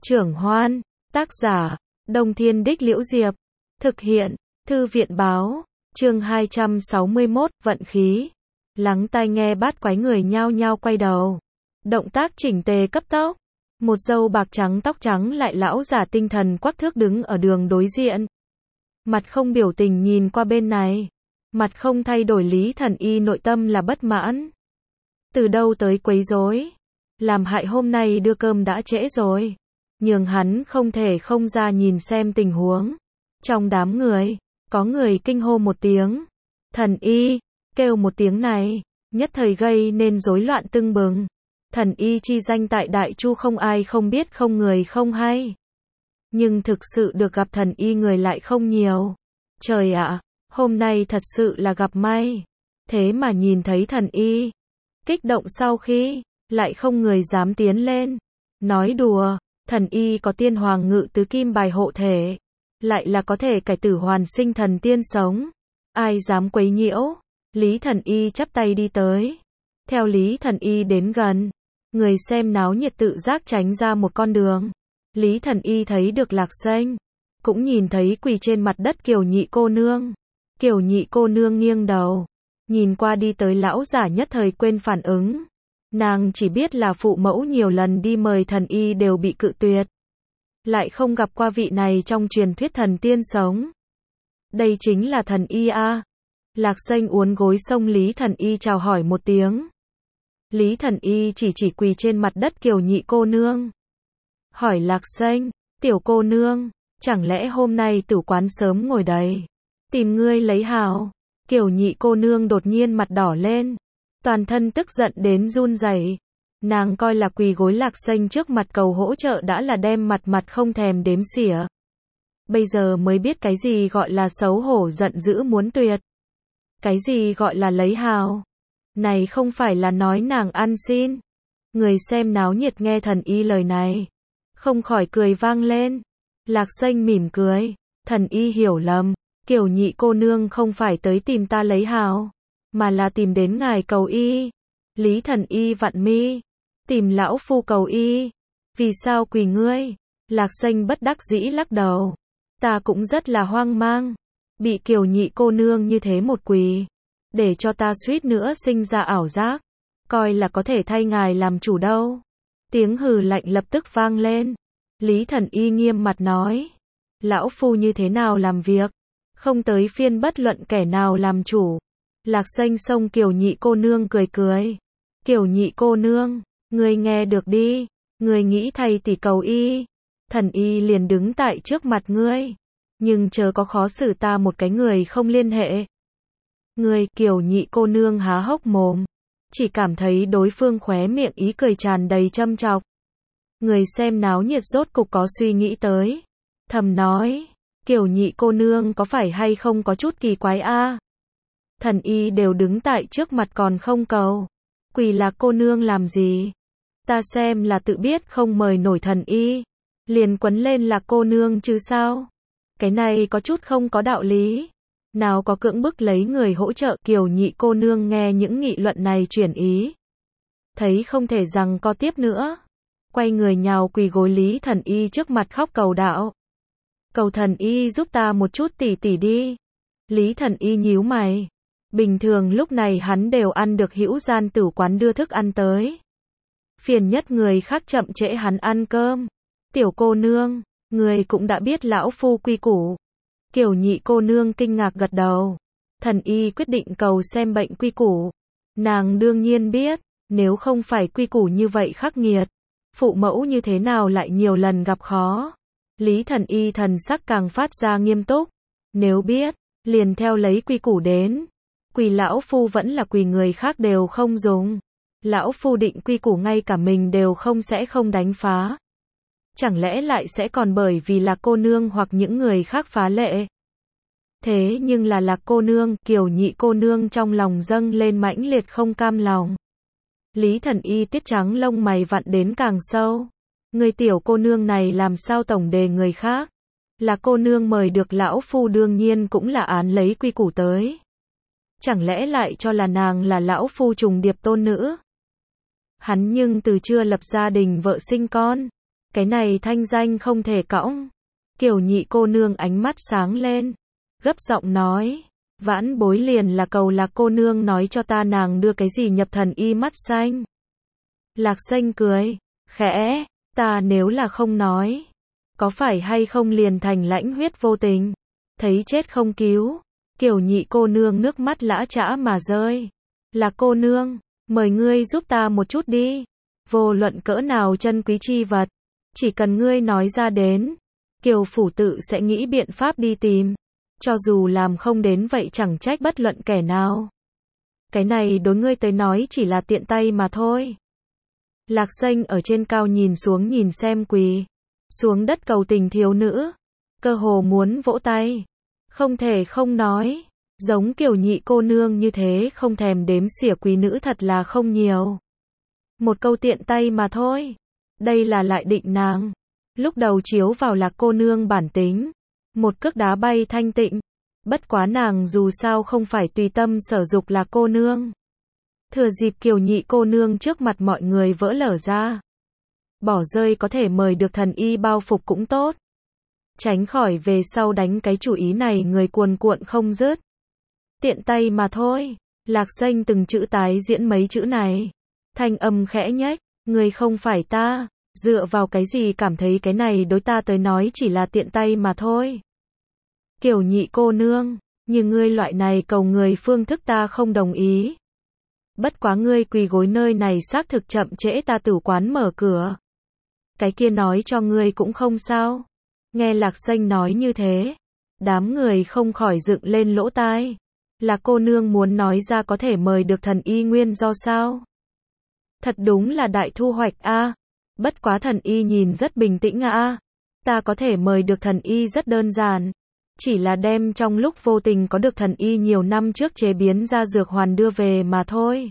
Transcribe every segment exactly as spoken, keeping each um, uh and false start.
Trưởng Hoan, tác giả, Đông Thiên Đích Liễu Diệp, thực hiện, Thư viện báo, chương hai trăm sáu mươi mốt, vận khí. Lắng tai nghe bát quái người nhao nhao quay đầu. Động tác chỉnh tề cấp tốc. Một râu bạc trắng tóc trắng lại lão giả tinh thần quắc thước đứng ở đường đối diện. Mặt không biểu tình nhìn qua bên này. Mặt không thay đổi Lý Thần Y nội tâm là bất mãn. Từ đâu tới quấy rối? Làm hại hôm nay đưa cơm đã trễ rồi. Nhường hắn không thể không ra nhìn xem tình huống. Trong đám người, có người kinh hô một tiếng. Thần Y, kêu một tiếng này, nhất thời gây nên rối loạn tưng bừng. Thần Y chi danh tại Đại Chu không ai không biết không người không hay. Nhưng thực sự được gặp thần Y người lại không nhiều. Trời ạ, hôm nay thật sự là gặp may. Thế mà nhìn thấy thần Y. Kích động sau khi, lại không người dám tiến lên. Nói đùa, thần Y có tiên hoàng ngự tứ kim bài hộ thể. Lại là có thể cải tử hoàn sinh thần tiên sống. Ai dám quấy nhiễu? Lý Thần Y chắp tay đi tới. Theo Lý Thần Y đến gần, người xem náo nhiệt tự giác tránh ra một con đường. Lý Thần Y thấy được Lạc Xanh, cũng nhìn thấy quỳ trên mặt đất Kiều Nhị cô nương. Kiều Nhị cô nương nghiêng đầu, nhìn qua đi tới lão giả nhất thời quên phản ứng. Nàng chỉ biết là phụ mẫu nhiều lần đi mời thần Y đều bị cự tuyệt. Lại không gặp qua vị này trong truyền thuyết thần tiên sống. Đây chính là thần Y a. Lạc Xanh uốn gối xông Lý Thần Y chào hỏi một tiếng. Lý Thần Y chỉ chỉ quỳ trên mặt đất Kiều Nhị cô nương. Hỏi Lạc Xanh, tiểu cô nương, chẳng lẽ hôm nay tử quán sớm ngồi đầy, tìm ngươi lấy hào? Kiều Nhị cô nương đột nhiên mặt đỏ lên, toàn thân tức giận đến run rẩy. Nàng coi là quỳ gối Lạc Xanh trước mặt cầu hỗ trợ đã là đem mặt mặt không thèm đếm xỉa. Bây giờ mới biết cái gì gọi là xấu hổ giận dữ muốn tuyệt. Cái gì gọi là lấy hào? Này không phải là nói nàng ăn xin. Người xem náo nhiệt nghe thần Y lời này, không khỏi cười vang lên. Lạc Xanh mỉm cười, thần Y hiểu lầm, Kiều Nhị cô nương không phải tới tìm ta lấy hào, mà là tìm đến ngài cầu y. Lý Thần Y vặn mi, tìm lão phu cầu y. Vì sao quỳ ngươi? Lạc Xanh bất đắc dĩ lắc đầu. Ta cũng rất là hoang mang. Bị Kiều Nhị cô nương như thế một quỳ, để cho ta suýt nữa sinh ra ảo giác, coi là có thể thay ngài làm chủ đâu. Tiếng hừ lạnh lập tức vang lên. Lý Thần Y nghiêm mặt nói, lão phu như thế nào làm việc, không tới phiên bất luận kẻ nào làm chủ. Lạc Xanh xông Kiều Nhị cô nương cười cười. Kiều Nhị cô nương, ngươi nghe được đi, ngươi nghĩ thay tỷ cầu y, thần Y liền đứng tại trước mặt ngươi, nhưng chớ có khó xử ta một cái người không liên hệ. Ngươi, Kiều Nhị cô nương há hốc mồm, chỉ cảm thấy đối phương khóe miệng ý cười tràn đầy châm chọc. Người xem náo nhiệt rốt cục có suy nghĩ tới, thầm nói, Kiều Nhị cô nương có phải hay không có chút kỳ quái a? Thần Y đều đứng tại trước mặt còn không cầu, quỳ Lạc cô nương làm gì? Ta xem là tự biết không mời nổi thần Y, liền quấn lên Lạc cô nương chứ sao? Cái này có chút không có đạo lý. Nào có cưỡng bức lấy người hỗ trợ. Kiều Nhị cô nương nghe những nghị luận này chuyển ý, thấy không thể rằng co tiếp nữa, quay người nhào quỳ gối Lý Thần Y trước mặt khóc cầu đạo. Cầu thần Y giúp ta một chút tỉ tỉ đi. Lý Thần Y nhíu mày. Bình thường lúc này hắn đều ăn được hữu gian tử quán đưa thức ăn tới. Phiền nhất người khác chậm trễ hắn ăn cơm. Tiểu cô nương, người cũng đã biết lão phu quy củ. Kiều Nhị cô nương kinh ngạc gật đầu. Thần Y quyết định cầu xem bệnh quy củ. Nàng đương nhiên biết, nếu không phải quy củ như vậy khắc nghiệt, phụ mẫu như thế nào lại nhiều lần gặp khó. Lý Thần Y thần sắc càng phát ra nghiêm túc. Nếu biết, liền theo lấy quy củ đến. Quỳ lão phu vẫn là quỳ người khác đều không dùng. Lão phu định quy củ ngay cả mình đều không sẽ không đánh phá. Chẳng lẽ lại sẽ còn bởi vì là cô nương hoặc những người khác phá lệ? Thế nhưng là Lạc cô nương, Kiều Nhị cô nương trong lòng dâng lên mãnh liệt không cam lòng. Lý Thần Y tiết trắng lông mày vặn đến càng sâu. Người tiểu cô nương này làm sao tổng đề người khác? Là cô nương mời được lão phu đương nhiên cũng là án lấy quy củ tới. Chẳng lẽ lại cho là nàng là lão phu trùng điệp tôn nữ? Hắn nhưng từ chưa lập gia đình vợ sinh con. Cái này thanh danh không thể cõng. Kiều Nhị cô nương ánh mắt sáng lên, gấp giọng nói, vãn bối liền là cầu Lạc cô nương nói cho ta nàng đưa cái gì nhập thần y mắt xanh. Lạc Xanh cười, khẽ, ta nếu là không nói, có phải hay không liền thành lãnh huyết vô tình, thấy chết không cứu. Kiều Nhị cô nương nước mắt lã chã mà rơi. Lạc cô nương, mời ngươi giúp ta một chút đi. Vô luận cỡ nào chân quý chi vật, chỉ cần ngươi nói ra đến, Kiều phủ tự sẽ nghĩ biện pháp đi tìm. Cho dù làm không đến vậy chẳng trách bất luận kẻ nào. Cái này đối ngươi tới nói chỉ là tiện tay mà thôi. Lạc Xanh ở trên cao nhìn xuống nhìn xem quỳ xuống đất cầu tình thiếu nữ, cơ hồ muốn vỗ tay. Không thể không nói, giống Kiều Nhị cô nương như thế không thèm đếm xỉa quý nữ thật là không nhiều. Một câu tiện tay mà thôi, đây là lại định nàng. Lúc đầu chiếu vào Lạc cô nương bản tính, một cước đá bay thanh tịnh. Bất quá nàng dù sao không phải tùy tâm sở dục Lạc cô nương. Thừa dịp Kiều Nhị cô nương trước mặt mọi người vỡ lở ra, bỏ rơi có thể mời được thần y bao phục cũng tốt. Tránh khỏi về sau đánh cái chủ ý này người cuồn cuộn không dứt. Tiện tay mà thôi. Lạc Xanh từng chữ tái diễn mấy chữ này. Thanh âm khẽ nhếch, người không phải ta, dựa vào cái gì cảm thấy cái này đối ta tới nói chỉ là tiện tay mà thôi. Kiều Nhị cô nương, như ngươi loại này cầu người phương thức ta không đồng ý. Bất quá ngươi quỳ gối nơi này xác thực chậm trễ ta tử quán mở cửa. Cái kia nói cho ngươi cũng không sao. Nghe Lạc Xanh nói như thế, đám người không khỏi dựng lên lỗ tai. Lạc cô nương muốn nói ra có thể mời được thần y nguyên do sao? Thật đúng là đại thu hoạch a. À. Bất quá thần y nhìn rất bình tĩnh a. À. Ta có thể mời được thần y rất đơn giản, chỉ là đem trong lúc vô tình có được thần y nhiều năm trước chế biến ra dược hoàn đưa về mà thôi.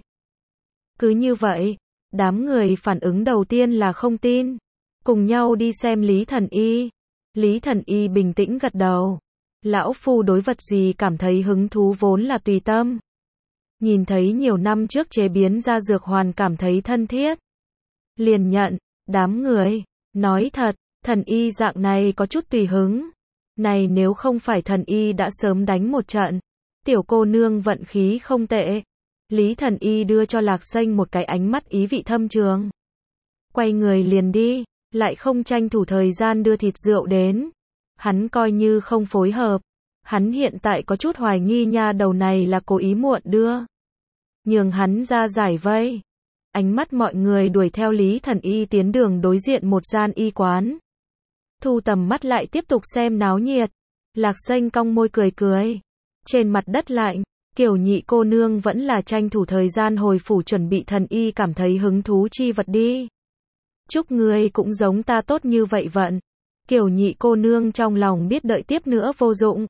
Cứ như vậy, đám người phản ứng đầu tiên là không tin, cùng nhau đi xem Lý thần y. Lý thần y bình tĩnh gật đầu. Lão phu đối vật gì cảm thấy hứng thú vốn là tùy tâm. Nhìn thấy nhiều năm trước chế biến ra dược hoàn cảm thấy thân thiết, liền nhận. Đám người, nói thật, thần y dạng này có chút tùy hứng. Này nếu không phải thần y đã sớm đánh một trận. Tiểu cô nương vận khí không tệ. Lý thần y đưa cho Lạc Xanh một cái ánh mắt ý vị thâm trường. Quay người liền đi, lại không tranh thủ thời gian đưa thịt rượu đến. Hắn coi như không phối hợp. Hắn hiện tại có chút hoài nghi nha đầu này là cố ý muộn đưa. Nhường hắn ra giải vây. Ánh mắt mọi người đuổi theo Lý thần y tiến đường đối diện một gian y quán. Thu tầm mắt lại tiếp tục xem náo nhiệt. Lạc Xanh cong môi cười cười. Trên mặt đất lạnh, Kiều Nhị cô nương vẫn là tranh thủ thời gian hồi phủ chuẩn bị thần y cảm thấy hứng thú chi vật đi. Chúc ngươi cũng giống ta tốt như vậy vận. Kiều Nhị cô nương trong lòng biết đợi tiếp nữa vô dụng.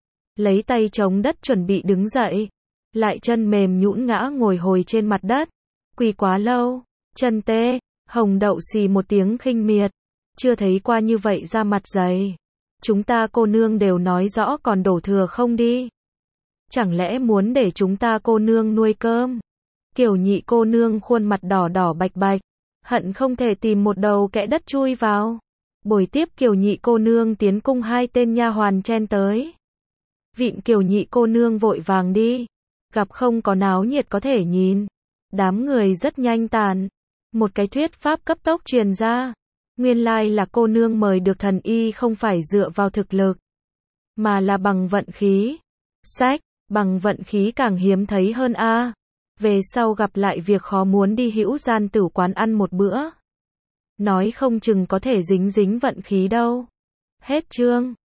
Lấy tay chống đất chuẩn bị đứng dậy. Lại chân mềm nhũn ngã ngồi hồi trên mặt đất. Quỳ quá lâu, chân tê, Hồng Đậu xì một tiếng khinh miệt. Chưa thấy qua như vậy ra mặt dày. Chúng ta cô nương đều nói rõ còn đổ thừa không đi. Chẳng lẽ muốn để chúng ta cô nương nuôi cơm? Kiều Nhị cô nương khuôn mặt đỏ đỏ bạch bạch. Hận không thể tìm một đầu kẽ đất chui vào. Buổi tiếp Kiều Nhị cô nương tiến cung hai tên nha hoàn chen tới. Vịn Kiều Nhị cô nương vội vàng đi. Gặp không có náo nhiệt có thể nhìn. Đám người rất nhanh tàn. Một cái thuyết pháp cấp tốc truyền ra. Nguyên lai là cô nương mời được thần y không phải dựa vào thực lực, mà là bằng vận khí. Sách, bằng vận khí càng hiếm thấy hơn a. À. Về sau gặp lại việc khó muốn đi hữu gian tử quán ăn một bữa. Nói không chừng có thể dính dính vận khí đâu. Hết chương.